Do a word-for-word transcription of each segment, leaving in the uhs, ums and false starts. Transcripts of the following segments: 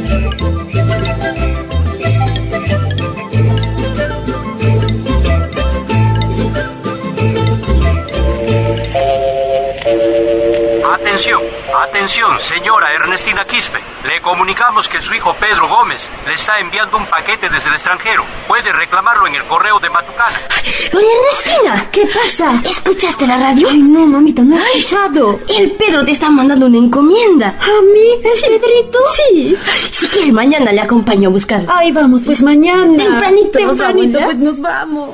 Atención, atención, señora Ernestina Quispe. Le comunicamos que su hijo Pedro Gómez le está enviando un paquete desde el extranjero. Puede reclamarlo en el correo de Matucana. Doña Ernestina, ¿qué pasa? ¿Escuchaste la radio? Ay, no, mamita, no he escuchado. El Pedro te está mandando una encomienda. ¿A mí? ¿El sí. Pedrito? Sí. Si quiere, mañana le acompaño a buscar. Ay, vamos, pues mañana. Tempranito, Tempranito, nos vamos, ¿ya? pues nos vamos.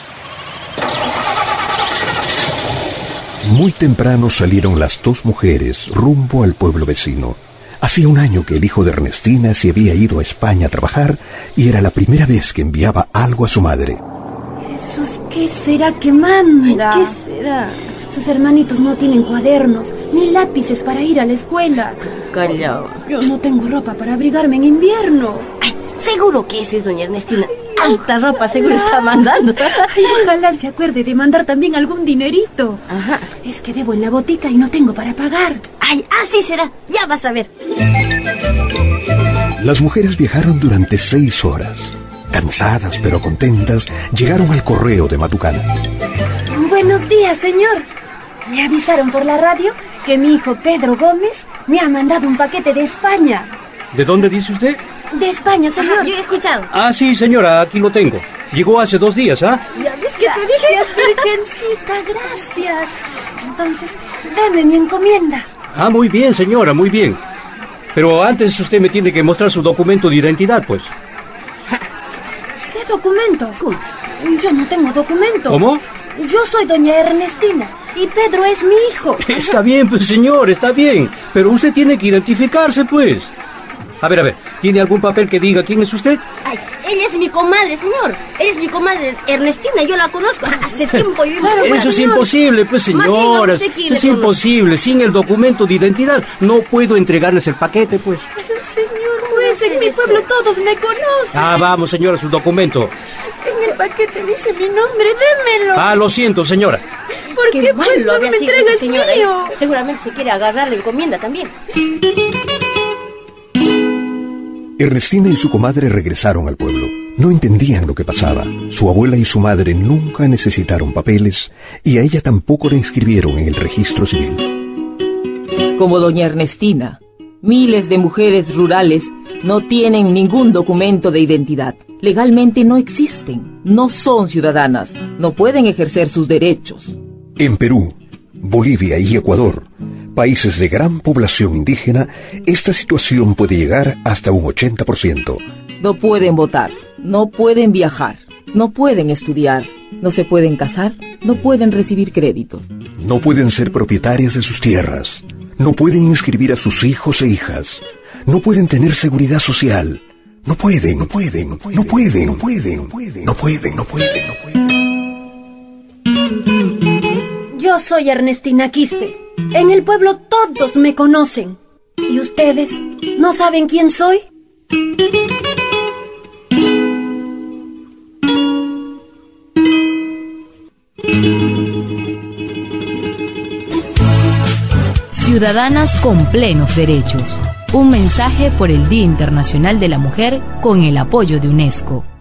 Muy temprano salieron las dos mujeres rumbo al pueblo vecino. Hacía un año que el hijo de Ernestina se había ido a España a trabajar y era la primera vez que enviaba algo a su madre. Jesús, ¿qué será que manda? Ay, ¿qué será? Sus hermanitos no tienen cuadernos ni lápices para ir a la escuela. Callao. Yo no tengo ropa para abrigarme en invierno. Ay, seguro que eso es doña Ernestina. Alta ropa seguro está mandando. Ay, ojalá se acuerde de mandar también algún dinerito. Ajá. Es que debo en la botica y no tengo para pagar. Ay, así será. Ya vas a ver. Las mujeres viajaron durante seis horas. Cansadas pero contentas, llegaron al correo de Matucana. Buenos días, señor. Me avisaron por la radio que mi hijo Pedro Gómez me ha mandado un paquete de España. ¿De dónde dice usted? De España, señor. Ajá, yo he escuchado. Ah, sí, señora, aquí lo tengo. Llegó hace dos días, ¿ah? Ya ves que te dije, Virgencita, gracias. Entonces, dame mi encomienda. Ah, muy bien, señora, muy bien. Pero antes usted me tiene que mostrar su documento de identidad, pues. ¿Qué documento? ¿Cómo? Yo no tengo documento. ¿Cómo? Yo soy doña Ernestina y Pedro es mi hijo. Está bien, pues, señor, está bien. Pero usted tiene que identificarse, pues. A ver, a ver, ¿tiene algún papel que diga quién es usted? Ay, ella es mi comadre, señor. Ella es mi comadre Ernestina, yo la conozco. Hace tiempo yo Claro, Eso es señor. imposible, pues, Más bien, señora. no sé quién Es le imposible. Sin el documento de identidad no puedo entregarles el paquete, pues. Pero, señor, pues en mi pueblo todos me conocen. Ah, vamos, señora, su documento. En el paquete dice mi nombre, démelo. Ah, lo siento, señora. ¿Por qué, Qué mal pues lo no había me sido entregas esa señora, mío? ¿eh? Seguramente se quiere agarrar la encomienda también. Ernestina y su comadre regresaron al pueblo. No entendían lo que pasaba. Su abuela y su madre nunca necesitaron papeles y a ella tampoco la inscribieron en el registro civil. Como doña Ernestina, miles de mujeres rurales no tienen ningún documento de identidad. Legalmente no existen, no son ciudadanas, no pueden ejercer sus derechos. En Perú, Bolivia y Ecuador, países de gran población indígena, esta situación puede llegar hasta un ochenta por ciento. No pueden votar, no pueden viajar, no pueden estudiar, no se pueden casar, no pueden recibir créditos. No pueden ser propietarias de sus tierras, no pueden inscribir a sus hijos e hijas, no pueden tener seguridad social, no pueden, no pueden, no pueden, no pueden, no pueden, no pueden, no pueden, no pueden, no pueden. Yo soy Ernestina Quispe. En el pueblo todos me conocen. ¿Y ustedes no saben quién soy? Ciudadanas con plenos derechos. Un mensaje por el Día Internacional de la Mujer con el apoyo de UNESCO.